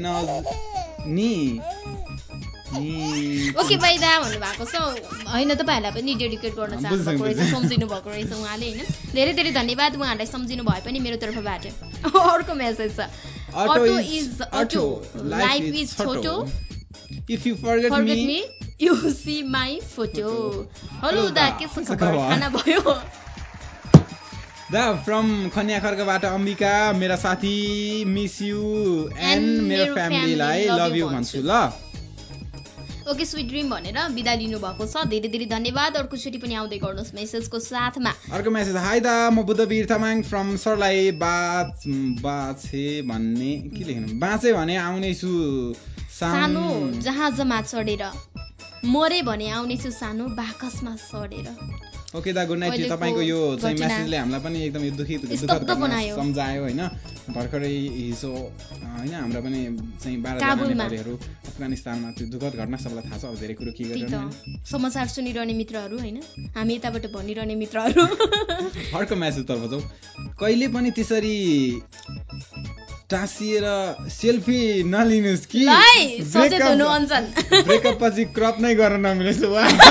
ओके भाइ दा भन्नुभएको छ होइन तपाईँहरूलाई पनि डेडिकेट गर्न चाहनुभएको रहेछ सम्झिनु भएको रहेछ उहाँले होइन धेरै धेरै धन्यवाद उहाँहरूलाई सम्झिनु भए पनि मेरो तर्फबाट अर्को मेसेज छ auto is auto life is छोटो if you forget me you see my photo hello दा के छ खबर खाना भयो दा फ्रम खनिया खर्कबाट अम्बिका मेरा साथी मिस यु एन्ड मेरो फ्यामिलीलाई लभ यु भन्छु ल ओके स्विट ड्रिम भनेर बिदा लिनु भएको छ धेरै धेरै धन्यवाद अर्कोचोटि पनि आउँदै गर्नुहोस् मेसेजको साथमा अर्को मेसेज हाई दा म बुद्धवीर तामाङ फ्रम सरलाई बाछे भन्ने के लेख्नु बाँचे भने आउनेछु सानो जहाजमा चढेर मरे भने आउनेछु सानो बाकसमा सडेर ओके दा गुड नाइट तपाईँको यो चाहिँ मेसेजले हामीलाई पनि एकदम यो दुखद सम्झायो होइन भर्खरै हिजो होइन हाम्रो पनि चाहिँ 12 जना नेपालीहरू अफगानिस्तानमा त्यो दुखद घटना सबैलाई थाहा छ अब धेरै कुरो के गरेर समाचार सुनिरहने मित्रहरू होइन हामी यताबाट भनिरहने मित्रहरू अर्को मेसेज तर्फ जाउँ कहिले पनि त्यसरी टाँसिएर सेल्फी नलिनुहोस् कि ब्रेकअप पछि क्रप नै गर्न नमिलेछ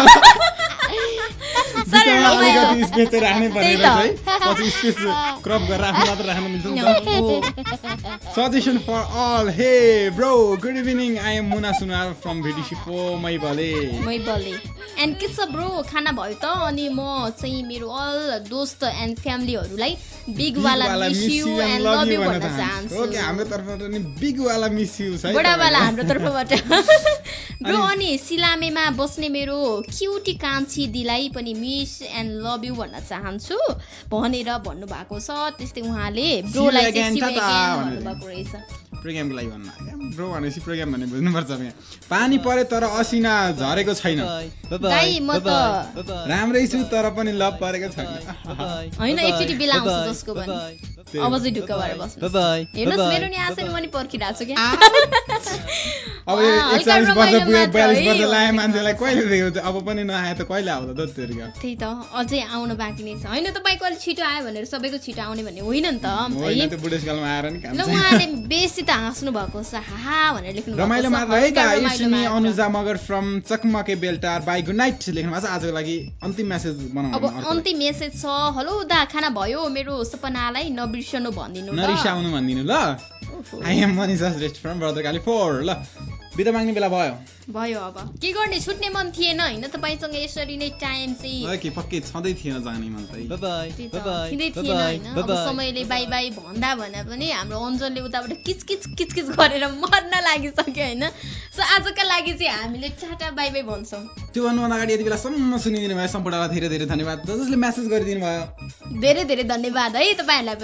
अलिकति स्पेस चाहिँ राख्नै पर्ने रहेछ है पछि स्पेस क्रप गरेर आफ्नो मात्र राख्न मिल्छ नि त suggestion for all hey bro good evening I am Muna Sunar from भिडिसिपो मै भले एन्ड के छ ब्रो खाना भयो त अनि म चाहिँ मेरो अल दोस्त एन्ड फ्यामिलीहरूलाई बिग वाला miss you and love you भन्न चाहन्छु ओके हाम्रो तर्फबाट नि बिग वाला मिस यु छ बडा वाला हाम्रो तर्फबाट ब्रो अनि सिलामेमा बस्ने मेरो क्युटी कान्छी दिलाई पनि मिस एन्ड लभ यु भन्न चाहन्छु भनेर भन्नुभएको छ त्यस्तै उहाँले ब्रोलाई चाहिँ भन्नुभएको रहेछ प्रोग्रामको लागि भन्नु ब्रो भनेपछि प्रोग्राम भन्ने बुझ्नुपर्छ पानी परे तर असिना झरेको छैन दाइ म त राम्रै छु तर पनि लभ परेको छैन होइन एकचोटि बेला आउँछ जसको भने अब चाहिँ ढुक्क भएर बस्नु हेर्नुहोस् मेरो नि आशा नि म नि पर्खिरहेको छु क्या अब 41 वर्ष पुगे 42 वर्ष लाए मान्छेलाई कहिले देख्यो अब पनि नआए त कहिले आउँदा त तेरिका त्यही त अझै आउन बाँकी नै छ होइन तपाईँको अलिक छिटो आयो भनेर सबैको छिटो आउने भन्ने होइन नि त होइन त्यो बुढेसकालमा आएर नि काम ल उहाँले बेसी त हाँस्नु भएको छ हाहा भनेर लेख्नु भएको छ रमाइलो मात्र है त it's me Anuja Magar from Chakmake Beltar bye good night लेख्नु भएको छ आजको लागि अन्तिम मेसेज बनाउनु अब अन्तिम मेसेज छ हेलो दा खाना भयो मेरो सपनालाई नबिर्सनु भनिदिनु ल नरिसाउनु भनिदिनु ल I am Manisha Shrestha from ब्रदरकाली 4 ल बिदा माग्ने बेला भयो अब के गर्ने छुट्ने मन थिएन होइन तपाईसँग यसरी नै टाइम चाहिँ के पक्कै छँदै थिएन जाने मन चाहिँ थिँदै थिएन होइन अब समयले बाई बाई भन्दा भने पनि हाम्रो अञ्जनले उताबाट किचकिच गरेर मर्न लागिसक्यो होइन सो आजका लागि चाहिँ हामीले टाटा बाई बाई भन्छौँ त्यो भन्नुभन्दा अगाडि यति बेलासम्म सुनिदिनु भयो सम्पूर्णलाई धेरै धेरै धन्यवाद जसले मेसेज गरिदिनु भयो धेरै धेरै धन्यवाद है तपाईँहरूलाई पनि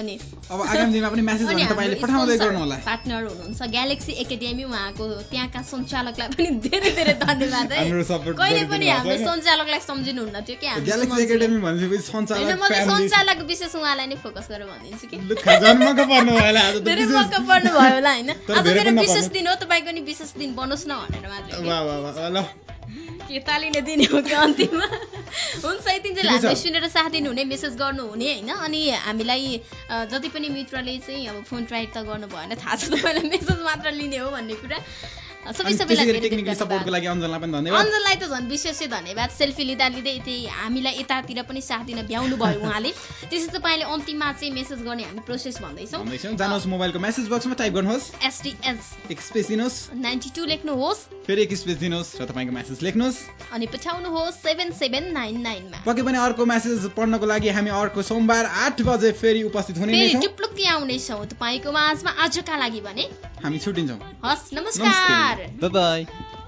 अब आगामी दिनमा पनि मेसेज अनि भने तपाईले पठाउँदै गर्नु होला पार्टनर हुनुहुन्छ ग्यालेक्सी एकाडेमी उहाँको त्यहाँका सञ्चालकलाई पनि धेरै धेरै धन्यवाद है हाम्रो सपोर्ट कहिले पनि हाम्रो सञ्चालकलाई सम्झिनुहुन्न थियो कि हाम्रो ग्यालेक्सी एकाडेमी भनेपछि सञ्चालक हैन म चाहिँ सञ्चालक विशेष उहाँलाई नै फोकस गरेर भनिदिन्छु कि लुक्खा जन्मको पर्नु होला आज त धेरै मौका पर्नु भयो होला हैन आज मेरो विशेष दिन हो तपाईको नि विशेष दिन बनोस् न भनेर मात्र वाह वाह वाह ल के तालीले दिने हो कि अन्तिममा हुन्छ यति चाहिँ हामीलाई सुनेर साथ दिनुहुने मेसेज गर्नुहुने हैन अनि हामीलाई जति पनि मित्रले चाहिँ अब फोन ट्राई त गर्नु भएन थाहा छ तपाईलाई मेसेज मात्र लिने हो भन्ने कुरा सबैलाई टेक्निकल सपोर्टको लागि अञ्जनलाई पनि धन्यवाद अञ्जनलाई त झन् विशेषै धन्यवाद सेल्फी लिँदा लिँदै यति हामीलाई यतातिर पनि साथ दिन भ्याउनु भयो उहाँले त्यसै तपाईले अन्तिममा चाहिँ मेसेज गर्ने हामी प्रोसेस भन्दैछौँ जानुहोस् मोबाइलको मेसेज बक्समा टाइप गर्नुहोस् STS एक स्पेस दिनुहोस् 92 लेख्नुहोस् फेरि एक स्पेस दिनुहोस् र तपाईको मेसेज लेख्नुहोस् अनि पठाउनुहोस् 7799 मा पक्कै पनि अर्को मेसेज पढ्नको लागि हामी अर्को सोमबार 8 बजे फेरि उपस्थित हुने नै छौं टुप्लुक्की आउने छौं तपाईको माझमा आजका लागि भने हामी छुटिन्छौं हस् नमस्कार बाइ बाइ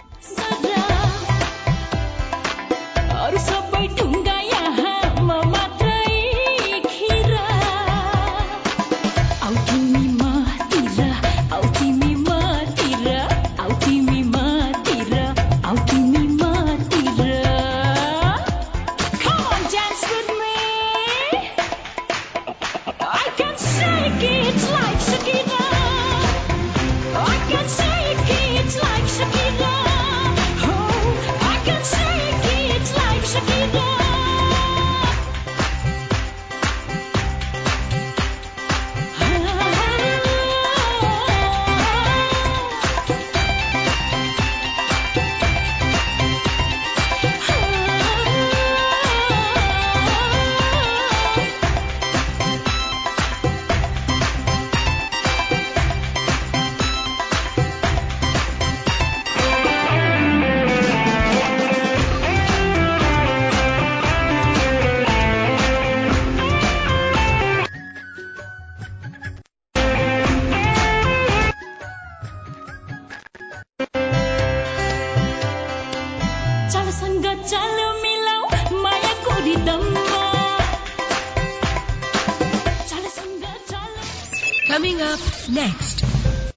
अरु सबै ढुङ्गा यहाँ म मात्रै खिरा आउ तिमी मतिर आउ तिमी मतिर आउ तिमी मतिर आउ तिमी मतिर Come on, dance with me I can shake it like Shakira I can shake it like Shakira Oh, I can shake it like Shakira चलसँग चल मिलाऊ मायाको रिदममा चलसँग चल Coming up next